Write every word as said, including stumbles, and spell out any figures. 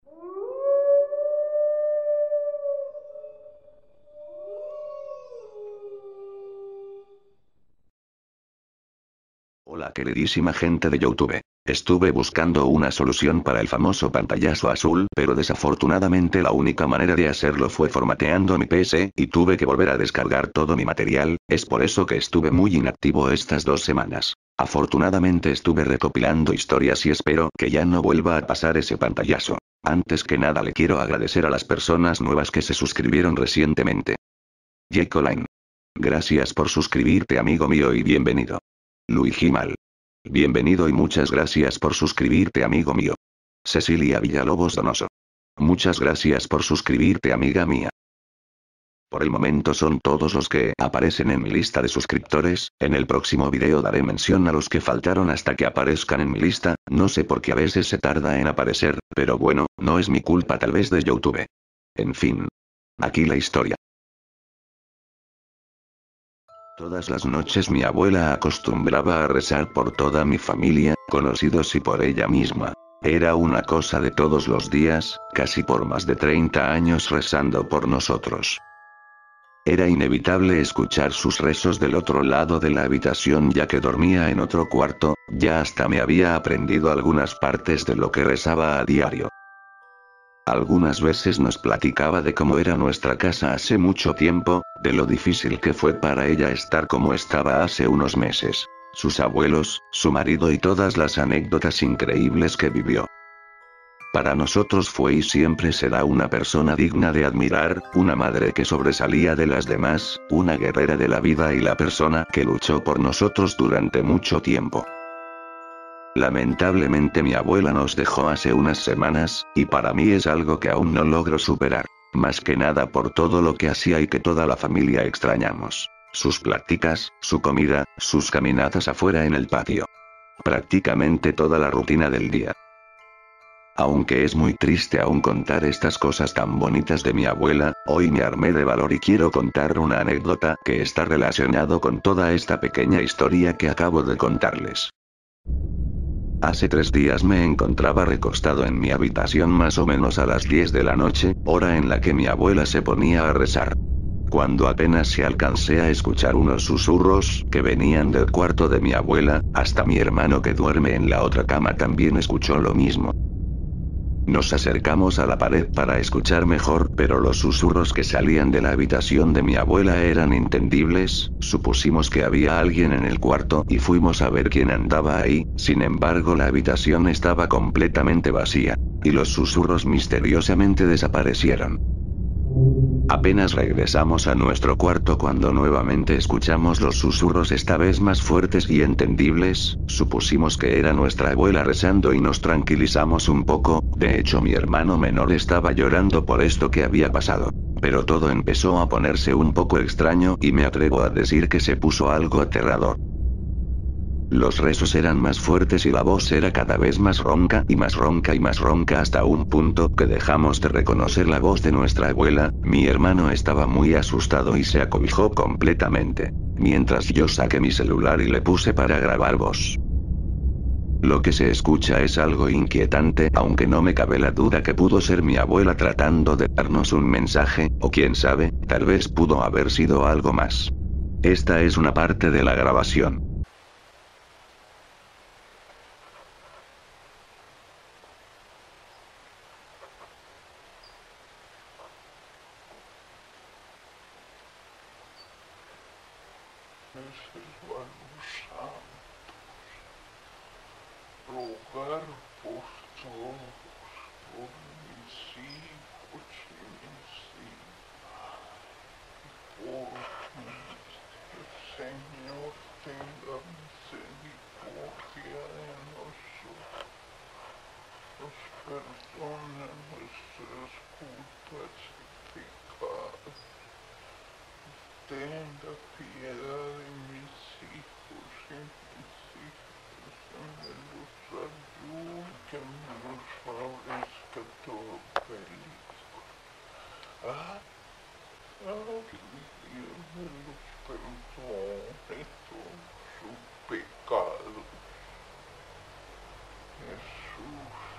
Hola queridísima gente de YouTube. Estuve buscando una solución para el famoso pantallazo azul, pero desafortunadamente la única manera de hacerlo fue formateando mi P C, y tuve que volver a descargar todo mi material, es por eso que estuve muy inactivo estas dos semanas. Afortunadamente estuve recopilando historias y espero que ya no vuelva a pasar ese pantallazo. Antes que nada le quiero agradecer a las personas nuevas que se suscribieron recientemente. Jekyll. Gracias por suscribirte amigo mío y bienvenido. Luigi Mal. Bienvenido y muchas gracias por suscribirte amigo mío. Cecilia Villalobos Donoso. Muchas gracias por suscribirte amiga mía. Por el momento son todos los que aparecen en mi lista de suscriptores, en el próximo video daré mención a los que faltaron hasta que aparezcan en mi lista, no sé por qué a veces se tarda en aparecer, pero bueno, no es mi culpa tal vez de YouTube. En fin. Aquí la historia. Todas las noches mi abuela acostumbraba a rezar por toda mi familia, conocidos y por ella misma. Era una cosa de todos los días, casi por más de treinta años rezando por nosotros. Era inevitable escuchar sus rezos del otro lado de la habitación ya que dormía en otro cuarto, ya hasta me había aprendido algunas partes de lo que rezaba a diario. Algunas veces nos platicaba de cómo era nuestra casa hace mucho tiempo, de lo difícil que fue para ella estar como estaba hace unos meses. Sus abuelos, su marido y todas las anécdotas increíbles que vivió. Para nosotros fue y siempre será una persona digna de admirar, una madre que sobresalía de las demás, una guerrera de la vida y la persona que luchó por nosotros durante mucho tiempo. Lamentablemente mi abuela nos dejó hace unas semanas, y para mí es algo que aún no logro superar. Más que nada por todo lo que hacía y que toda la familia extrañamos. Sus pláticas, su comida, sus caminatas afuera en el patio. Prácticamente toda la rutina del día. Aunque es muy triste aún contar estas cosas tan bonitas de mi abuela, hoy me armé de valor y quiero contar una anécdota que está relacionado con toda esta pequeña historia que acabo de contarles. Hace tres días me encontraba recostado en mi habitación más o menos a las diez de la noche, hora en la que mi abuela se ponía a rezar. Cuando apenas se alcancé a escuchar unos susurros que venían del cuarto de mi abuela, hasta mi hermano que duerme en la otra cama también escuchó lo mismo. Nos acercamos a la pared para escuchar mejor, pero los susurros que salían de la habitación de mi abuela eran entendibles, supusimos que había alguien en el cuarto y fuimos a ver quién andaba ahí, sin embargo la habitación estaba completamente vacía. Y los susurros misteriosamente desaparecieron. Apenas regresamos a nuestro cuarto cuando nuevamente escuchamos los susurros esta vez más fuertes y entendibles, supusimos que era nuestra abuela rezando y nos tranquilizamos un poco, de hecho mi hermano menor estaba llorando por esto que había pasado. Pero todo empezó a ponerse un poco extraño y me atrevo a decir que se puso algo aterrador. Los rezos eran más fuertes y la voz era cada vez más ronca y más ronca y más ronca hasta un punto que dejamos de reconocer la voz de nuestra abuela. Mi hermano estaba muy asustado y se acobijó completamente, mientras yo saqué mi celular y le puse para grabar voz. Lo que se escucha es algo inquietante, aunque no me cabe la duda que pudo ser mi abuela tratando de darnos un mensaje, o quién sabe, tal vez pudo haber sido algo más. Esta es una parte de la grabación. Rogar por todos, por mis hijos y mis hijas, por que el Señor tenga misericordia de nosotros, nos perdone nuestras culpas y pecados, tenga piedad de mis hijos y mis hijas, que me los ayude, que me los favorezca todo feliz. Ah, ah, que Dios me los perdone todo su pecado. Jesús.